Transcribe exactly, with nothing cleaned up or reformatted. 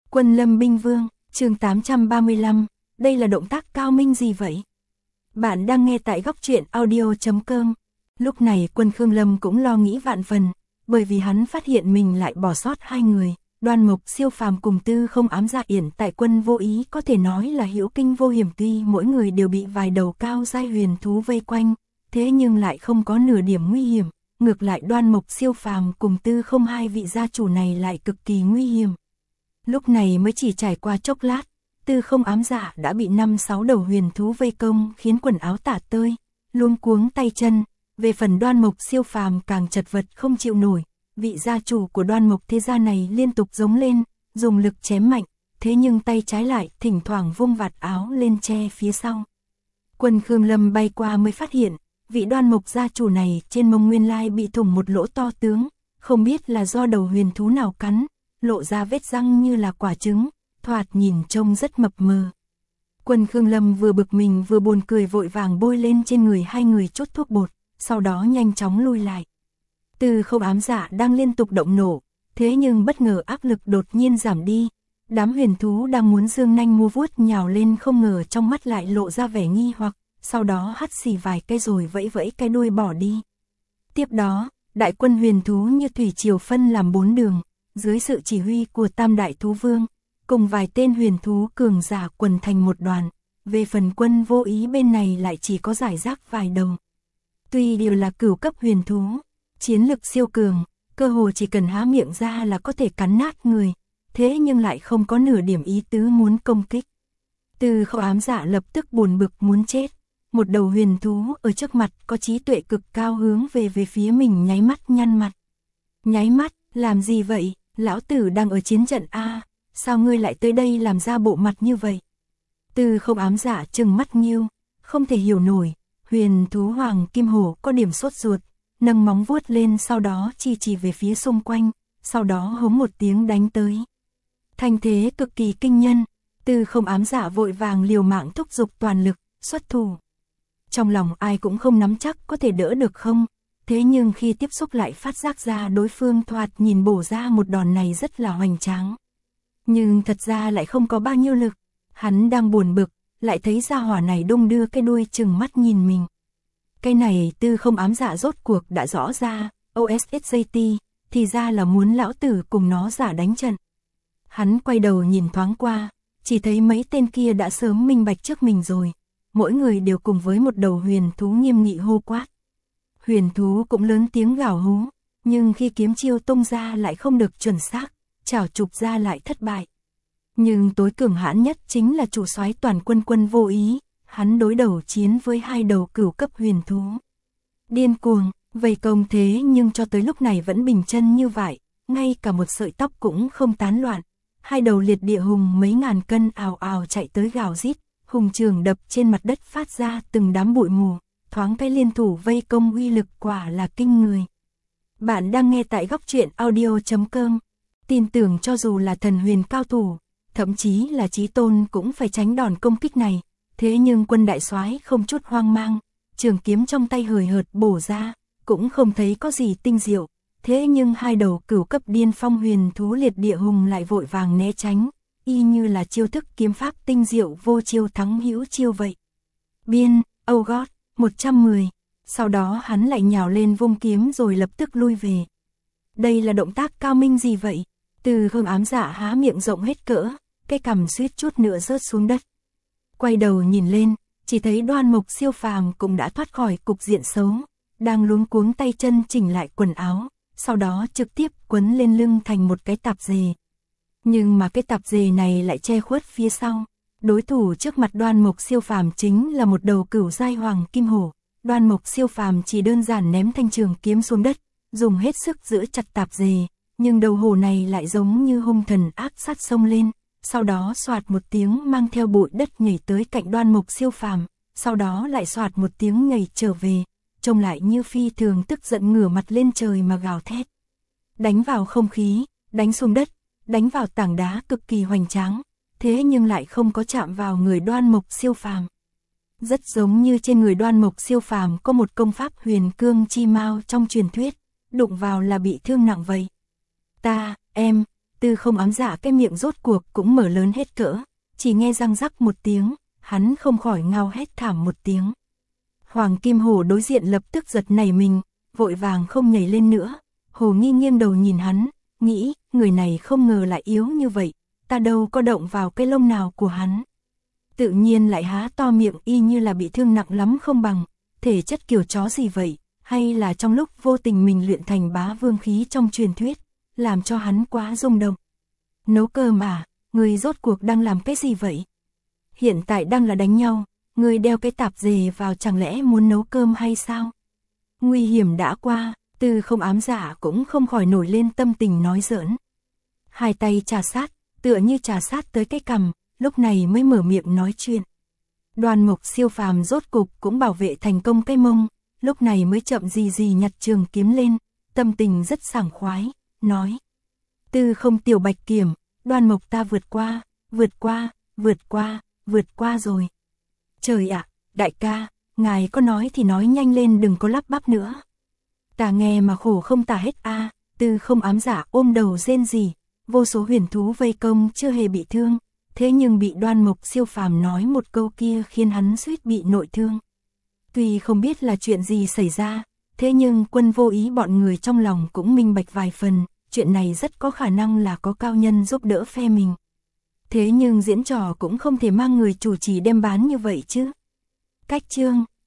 Quân Lâm Binh Vương, chương tám trăm ba mươi lăm, đây là động tác cao minh gì vậy? Bạn đang nghe tại góc truyện audio chấm com. Lúc này Quân Khương Lâm cũng lo nghĩ vạn phần, bởi vì hắn phát hiện mình lại bỏ sót hai người, Đoan Mộc Siêu Phàm cùng Tư Không Ám Dạ Yển tại Quân Vô Ý có thể nói là hữu kinh vô hiểm, tuy mỗi người đều bị vài đầu cao giai huyền thú vây quanh, thế nhưng lại không có nửa điểm nguy hiểm, ngược lại Đoan Mộc Siêu Phàm cùng Tư Không hai vị gia chủ này lại cực kỳ nguy hiểm. Lúc này mới chỉ trải qua chốc lát, Tư Không Ám Dạ đã bị năm sáu đầu huyền thú vây công khiến quần áo tả tơi, luống cuống tay chân, về phần Đoan Mộc Siêu Phàm càng chật vật không chịu nổi, vị gia chủ của Đoan Mộc thế gia này liên tục giống lên, dùng lực chém mạnh, thế nhưng tay trái lại thỉnh thoảng vung vạt áo lên che phía sau. Quân Khương Lâm bay qua mới phát hiện, vị Đoan Mộc gia chủ này trên mông nguyên lai bị thủng một lỗ to tướng, không biết là do đầu huyền thú nào cắn, lộ ra vết răng như là quả trứng, thoạt nhìn trông rất mập mờ. Quân Khương Lâm vừa bực mình vừa buồn cười, vội vàng bôi lên trên người hai người chút thuốc bột, sau đó nhanh chóng lui lại. Tư Không Ám Dạ đang liên tục động nổ, thế nhưng bất ngờ áp lực đột nhiên giảm đi. Đám huyền thú đang muốn giương nanh mua vuốt nhào lên, không ngờ trong mắt lại lộ ra vẻ nghi hoặc, sau đó hắt xì vài cái rồi vẫy vẫy cái đuôi bỏ đi. Tiếp đó, đại quân huyền thú như thủy triều phân làm bốn đường, dưới sự chỉ huy của Tam Đại Thú Vương, cùng vài tên huyền thú cường giả quần thành một đoàn. Về phần Quân Vô Ý bên này lại chỉ có giải rác vài đầu. Tuy đều là cửu cấp huyền thú, chiến lực siêu cường, cơ hồ chỉ cần há miệng ra là có thể cắn nát người, thế nhưng lại không có nửa điểm ý tứ muốn công kích. Tư Không Ám Dạ lập tức buồn bực muốn chết, một đầu huyền thú ở trước mặt có trí tuệ cực cao hướng về về phía mình nháy mắt nhăn mặt. Nháy mắt, làm gì vậy, lão tử đang ở chiến trận a, sao ngươi lại tới đây làm ra bộ mặt như vậy? Tư Không Ám Dạ trừng mắt nghiêu, không thể hiểu nổi, huyền thú Hoàng Kim Hổ có điểm sốt ruột, nâng móng vuốt lên, sau đó chỉ chỉ về phía xung quanh, sau đó hống một tiếng đánh tới. Thanh thế cực kỳ kinh nhân, Tư Không Ám Dạ vội vàng liều mạng thúc giục toàn lực, xuất thủ. Trong lòng ai cũng không nắm chắc có thể đỡ được không, thế nhưng khi tiếp xúc lại phát giác ra đối phương thoạt nhìn bổ ra một đòn này rất là hoành tráng. Nhưng thật ra lại không có bao nhiêu lực, hắn đang buồn bực, lại thấy gia hỏa này đung đưa cái đuôi trừng mắt nhìn mình. Cái này Tư Không Ám Dạ rốt cuộc đã rõ ra, o ét ét gi tê, thì ra là muốn lão tử cùng nó giả đánh trận. Hắn quay đầu nhìn thoáng qua, chỉ thấy mấy tên kia đã sớm minh bạch trước mình rồi, mỗi người đều cùng với một đầu huyền thú nghiêm nghị hô quát. Huyền thú cũng lớn tiếng gào hú, nhưng khi kiếm chiêu tung ra lại không được chuẩn xác, chảo chụp ra lại thất bại. Nhưng tối cường hãn nhất chính là chủ soái toàn quân Quân Vô Ý, hắn đối đầu chiến với hai đầu cửu cấp huyền thú. Điên cuồng, vây công thế nhưng cho tới lúc này vẫn bình chân như vậy, ngay cả một sợi tóc cũng không tán loạn. Hai đầu liệt địa hùng mấy ngàn cân ào ào chạy tới gào rít, hùng trường đập trên mặt đất phát ra từng đám bụi mù, thoáng cái liên thủ vây công uy lực quả là kinh người. Bạn đang nghe tại góc truyện audio chấm com. Tin tưởng cho dù là thần huyền cao thủ, thậm chí là chí tôn cũng phải tránh đòn công kích này, thế nhưng Quân đại soái không chút hoang mang, trường kiếm trong tay hời hợt bổ ra, cũng không thấy có gì tinh diệu, thế nhưng hai đầu cửu cấp điên phong huyền thú liệt địa hùng lại vội vàng né tránh, y như là chiêu thức kiếm pháp tinh diệu vô chiêu thắng hữu chiêu vậy. Biên, oh god, một trăm mười, sau đó hắn lại nhào lên vung kiếm rồi lập tức lui về. Đây là động tác cao minh gì vậy? Tư Không Ám Dạ há miệng rộng hết cỡ, cái cằm suýt chút nữa rớt xuống đất. Quay đầu nhìn lên, chỉ thấy Đoan Mộc Siêu Phàm cũng đã thoát khỏi cục diện xấu, đang luống cuống tay chân chỉnh lại quần áo, sau đó trực tiếp quấn lên lưng thành một cái tạp dề. Nhưng mà cái tạp dề này lại che khuất phía sau. Đối thủ trước mặt Đoan Mộc Siêu Phàm chính là một đầu cửu giai Hoàng Kim Hổ. Đoan Mộc Siêu Phàm chỉ đơn giản ném thanh trường kiếm xuống đất, dùng hết sức giữ chặt tạp dề, nhưng đầu hổ này lại giống như hung thần ác sát xông lên, sau đó xoạt một tiếng mang theo bụi đất nhảy tới cạnh Đoan Mộc Siêu Phàm, sau đó lại xoạt một tiếng nhảy trở về, trông lại như phi thường tức giận ngửa mặt lên trời mà gào thét. Đánh vào không khí, đánh xuống đất, đánh vào tảng đá cực kỳ hoành tráng, thế nhưng lại không có chạm vào người Đoan Mộc Siêu Phàm. Rất giống như trên người Đoan Mộc Siêu Phàm có một công pháp huyền cương chi mao trong truyền thuyết, đụng vào là bị thương nặng vậy. Ta, em, Tư Không ám dạ cái miệng rốt cuộc cũng mở lớn hết cỡ, chỉ nghe răng rắc một tiếng, hắn không khỏi ngao hét thảm một tiếng. Hoàng Kim Hổ đối diện lập tức giật nảy mình, vội vàng không nhảy lên nữa. Hồ Nghi nghiêng đầu nhìn hắn, nghĩ, người này không ngờ lại yếu như vậy, ta đâu có động vào cái lông nào của hắn. Tự nhiên lại há to miệng y như là bị thương nặng lắm không bằng, thể chất kiểu chó gì vậy, hay là trong lúc vô tình mình luyện thành bá vương khí trong truyền thuyết, làm cho hắn quá rung động. Nấu cơm à, người rốt cuộc đang làm cái gì vậy? Hiện tại đang là đánh nhau, người đeo cái tạp dề vào chẳng lẽ muốn nấu cơm hay sao? Nguy hiểm đã qua, Tư Không ám dạ cũng không khỏi nổi lên tâm tình nói giỡn. Hai tay trà sát, tựa như trà sát tới cái cằm, lúc này mới mở miệng nói chuyện. Đoan Mục Siêu Phàm rốt cục cũng bảo vệ thành công cái mông, lúc này mới chậm gì gì nhặt trường kiếm lên, tâm tình rất sảng khoái, nói. Tư Không tiểu bạch kiểm, Đoan Mục ta vượt qua, vượt qua, vượt qua, vượt qua rồi. Trời ạ, đại ca, ngài có nói thì nói nhanh lên đừng có lắp bắp nữa. Ta nghe mà khổ không tả hết a. À, Tư Không ám dạ ôm đầu rên rỉ, vô số huyền thú vây công chưa hề bị thương, thế nhưng bị Đoan Mục Siêu Phàm nói một câu kia khiến hắn suýt bị nội thương. Tuy không biết là chuyện gì xảy ra, thế nhưng Quân Vô Ý bọn người trong lòng cũng minh bạch vài phần, chuyện này rất có khả năng là có cao nhân giúp đỡ phe mình. Thế nhưng diễn trò cũng không thể mang người chủ trì đem bán như vậy chứ. Cách chương